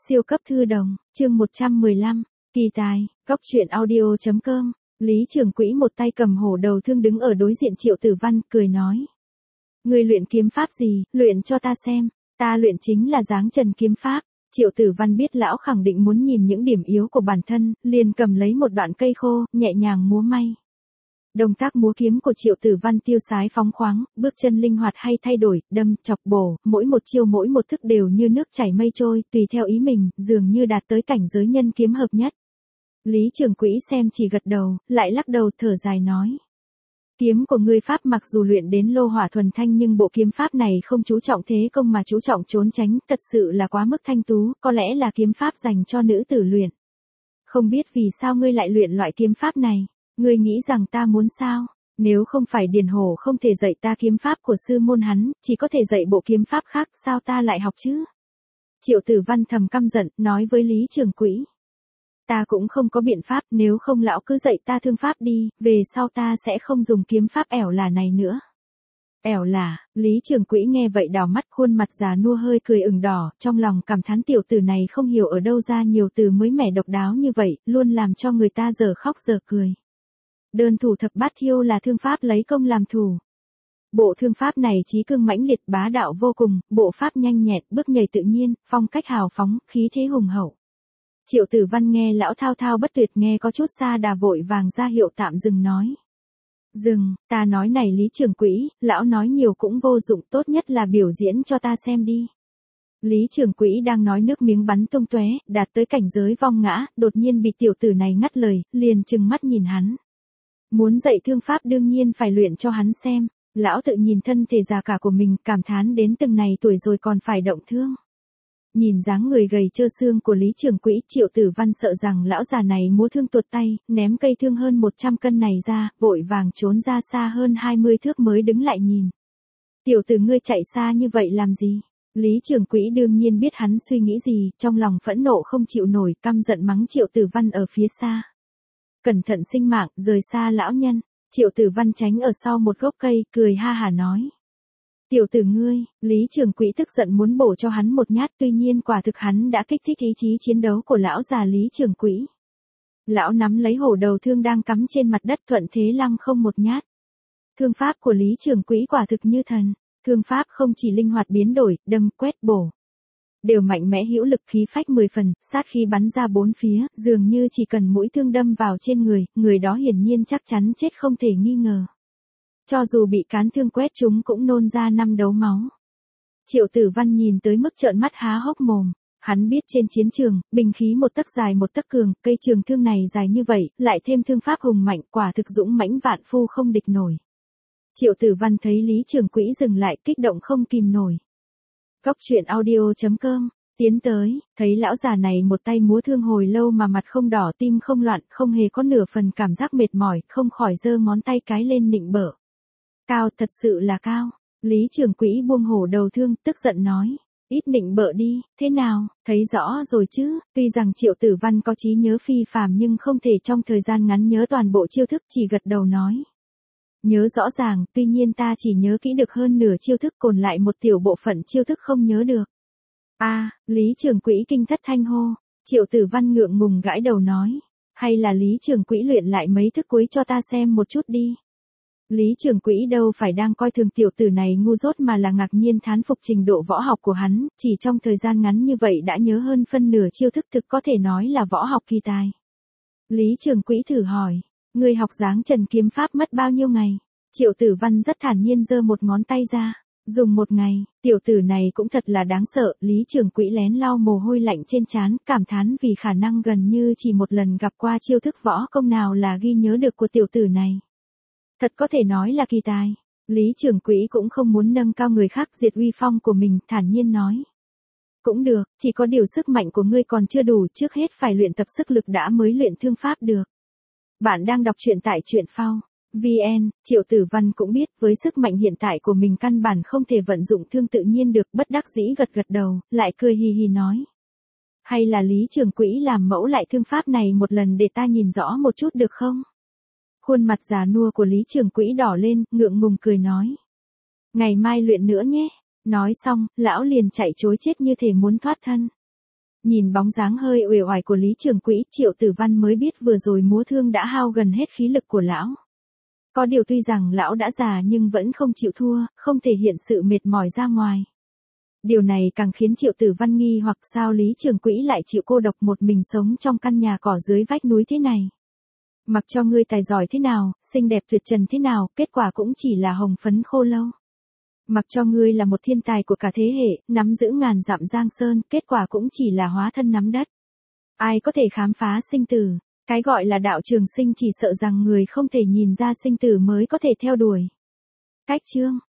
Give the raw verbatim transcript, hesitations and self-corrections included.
Siêu cấp thư đồng, chương một trăm mười lăm, kỳ tài, góc truyện audio chấm com. Lý Trường Quỹ một tay cầm hổ đầu thương đứng ở đối diện Triệu Tử Văn, cười nói. Ngươi luyện kiếm pháp gì, luyện cho ta xem, ta luyện chính là dáng trần kiếm pháp. Triệu Tử Văn biết lão khẳng định muốn nhìn những điểm yếu của bản thân, liền cầm lấy một đoạn cây khô, nhẹ nhàng múa may. Động tác múa kiếm của Triệu Tử Văn tiêu sái phóng khoáng, bước chân linh hoạt hay thay đổi, đâm, chọc, bổ, mỗi một chiêu mỗi một thức đều như nước chảy mây trôi, tùy theo ý mình, dường như đạt tới cảnh giới nhân kiếm hợp nhất. Lý Trường Quỹ xem chỉ gật đầu, lại lắc đầu thở dài nói. Kiếm của ngươi pháp mặc dù luyện đến lô hỏa thuần thanh nhưng bộ kiếm pháp này không chú trọng thế công mà chú trọng trốn tránh, thật sự là quá mức thanh tú, có lẽ là kiếm pháp dành cho nữ tử luyện. Không biết vì sao ngươi lại luyện loại kiếm pháp này, ngươi nghĩ rằng ta muốn sao? Nếu không phải Điền Hổ không thể dạy ta kiếm pháp của sư môn hắn, chỉ có thể dạy bộ kiếm pháp khác, sao ta lại học chứ? Triệu Tử Văn thầm căm giận, nói với Lý Trường Quỹ. Ta cũng không có biện pháp, nếu không lão cứ dạy ta thương pháp đi, về sau ta sẽ không dùng kiếm pháp ẻo lả này nữa. Ẻo lả, Lý Trường Quỹ nghe vậy đảo mắt, khuôn mặt già nua hơi cười ửng đỏ, trong lòng cảm thán tiểu tử này không hiểu ở đâu ra nhiều từ mới mẻ độc đáo như vậy, luôn làm cho người ta giờ khóc giờ cười. Đơn thủ thập bát thiêu là thương pháp lấy công làm thủ. Bộ thương pháp này chí cương mãnh liệt, bá đạo vô cùng, bộ pháp nhanh nhẹn, bước nhảy tự nhiên, phong cách hào phóng, khí thế hùng hậu. Triệu Tử Văn nghe lão thao thao bất tuyệt, nghe có chút xa đà vội vàng ra hiệu tạm dừng nói. Dừng, ta nói này Lý Trường Quỹ, lão nói nhiều cũng vô dụng, tốt nhất là biểu diễn cho ta xem đi. Lý Trường Quỹ đang nói nước miếng bắn tung tóe, đạt tới cảnh giới vong ngã, đột nhiên bị tiểu tử này ngắt lời, liền trừng mắt nhìn hắn. Muốn dạy thương pháp đương nhiên phải luyện cho hắn xem, lão tự nhìn thân thể già cả của mình, cảm thán đến từng này tuổi rồi còn phải động thương. Nhìn dáng người gầy trơ xương của Lý Trường Quỹ, Triệu Tử Văn sợ rằng lão già này múa thương tuột tay, ném cây thương hơn một trăm cân này ra, vội vàng trốn ra xa hơn hai mươi thước mới đứng lại nhìn. Tiểu tử ngươi chạy xa như vậy làm gì? Lý Trường Quỹ đương nhiên biết hắn suy nghĩ gì, trong lòng phẫn nộ không chịu nổi, căm giận mắng Triệu Tử Văn ở phía xa. Cẩn thận sinh mạng, rời xa lão nhân. Triệu Tử Văn tránh ở sau một gốc cây, cười ha hả nói. Tiểu tử ngươi, Lý Trường Quỹ tức giận muốn bổ cho hắn một nhát, tuy nhiên quả thực hắn đã kích thích ý chí chiến đấu của lão già Lý Trường Quỹ. Lão nắm lấy hổ đầu thương đang cắm trên mặt đất, thuận thế lăng không một nhát. Thương pháp của Lý Trường Quỹ quả thực như thần, thương pháp không chỉ linh hoạt biến đổi, đâm, quét, bổ. Đều mạnh mẽ hữu lực, khí phách mười phần, sát khí bắn ra bốn phía, dường như chỉ cần mũi thương đâm vào trên người, người đó hiển nhiên chắc chắn chết không thể nghi ngờ. Cho dù bị cán thương quét chúng cũng nôn ra năm đấu máu. Triệu Tử Văn nhìn tới mức trợn mắt há hốc mồm, hắn biết trên chiến trường, binh khí một tấc dài một tấc cường, cây trường thương này dài như vậy, lại thêm thương pháp hùng mạnh, quả thực dũng mãnh vạn phu không địch nổi. Triệu Tử Văn thấy Lý Trường Quỹ dừng lại, kích động không kìm nổi. Góc truyện audio chấm com, tiến tới, thấy lão già này một tay múa thương hồi lâu mà mặt không đỏ tim không loạn, không hề có nửa phần cảm giác mệt mỏi, không khỏi giơ ngón tay cái lên nịnh bợ. Cao, thật sự là cao. Lý Trường Quỹ buông hổ đầu thương, tức giận nói. Ít nịnh bợ đi, thế nào, thấy rõ rồi chứ, tuy rằng Triệu Tử Văn có trí nhớ phi phàm nhưng không thể trong thời gian ngắn nhớ toàn bộ chiêu thức, chỉ gật đầu nói. Nhớ rõ ràng, tuy nhiên ta chỉ nhớ kỹ được hơn nửa chiêu thức, còn lại một tiểu bộ phận chiêu thức không nhớ được. A, à, Lý Trường Quỹ kinh thất thanh hô. Triệu Tử Văn ngượng ngùng gãi đầu nói. Hay là Lý Trường Quỹ luyện lại mấy thức cuối cho ta xem một chút đi. Lý Trường Quỹ đâu phải đang coi thường tiểu tử này ngu dốt mà là ngạc nhiên thán phục trình độ võ học của hắn, chỉ trong thời gian ngắn như vậy đã nhớ hơn phân nửa chiêu thức, thực có thể nói là võ học kỳ tài. Lý Trường Quỹ thử hỏi, người học dáng trần kiếm pháp mất bao nhiêu ngày? Triệu Tử Văn rất thản nhiên giơ một ngón tay ra, dùng một ngày, tiểu tử này cũng thật là đáng sợ. Lý Trường Quỹ lén lau mồ hôi lạnh trên trán, cảm thán vì khả năng gần như chỉ một lần gặp qua chiêu thức võ công nào là ghi nhớ được của tiểu tử này. Thật có thể nói là kỳ tài. Lý Trường Quỹ cũng không muốn nâng cao người khác, diệt uy phong của mình, thản nhiên nói. Cũng được, chỉ có điều sức mạnh của ngươi còn chưa đủ, trước hết phải luyện tập sức lực đã mới luyện thương pháp được. Bạn đang đọc truyện tại truyện phao vê en, Triệu Tử Văn cũng biết với sức mạnh hiện tại của mình căn bản không thể vận dụng thương tự nhiên được, bất đắc dĩ gật gật đầu, lại cười hì hì nói. Hay là Lý Trường Quỹ làm mẫu lại thương pháp này một lần để ta nhìn rõ một chút được không? Khuôn mặt già nua của Lý Trường Quỹ đỏ lên, ngượng ngùng cười nói. Ngày mai luyện nữa nhé. Nói xong, lão liền chạy trối chết như thể muốn thoát thân. Nhìn bóng dáng hơi uể oải của Lý Trường Quỹ, Triệu Tử Văn mới biết vừa rồi múa thương đã hao gần hết khí lực của lão. Có điều tuy rằng lão đã già nhưng vẫn không chịu thua, không thể hiện sự mệt mỏi ra ngoài. Điều này càng khiến Triệu Tử Văn nghi hoặc sao Lý Trường Quỹ lại chịu cô độc một mình sống trong căn nhà cỏ dưới vách núi thế này. Mặc cho ngươi tài giỏi thế nào, xinh đẹp tuyệt trần thế nào, kết quả cũng chỉ là hồng phấn khô lâu. Mặc cho ngươi là một thiên tài của cả thế hệ, nắm giữ ngàn dặm giang sơn, kết quả cũng chỉ là hóa thân nắm đất. Ai có thể khám phá sinh tử? Cái gọi là đạo trường sinh chỉ sợ rằng người không thể nhìn ra sinh tử mới có thể theo đuổi. Cách chương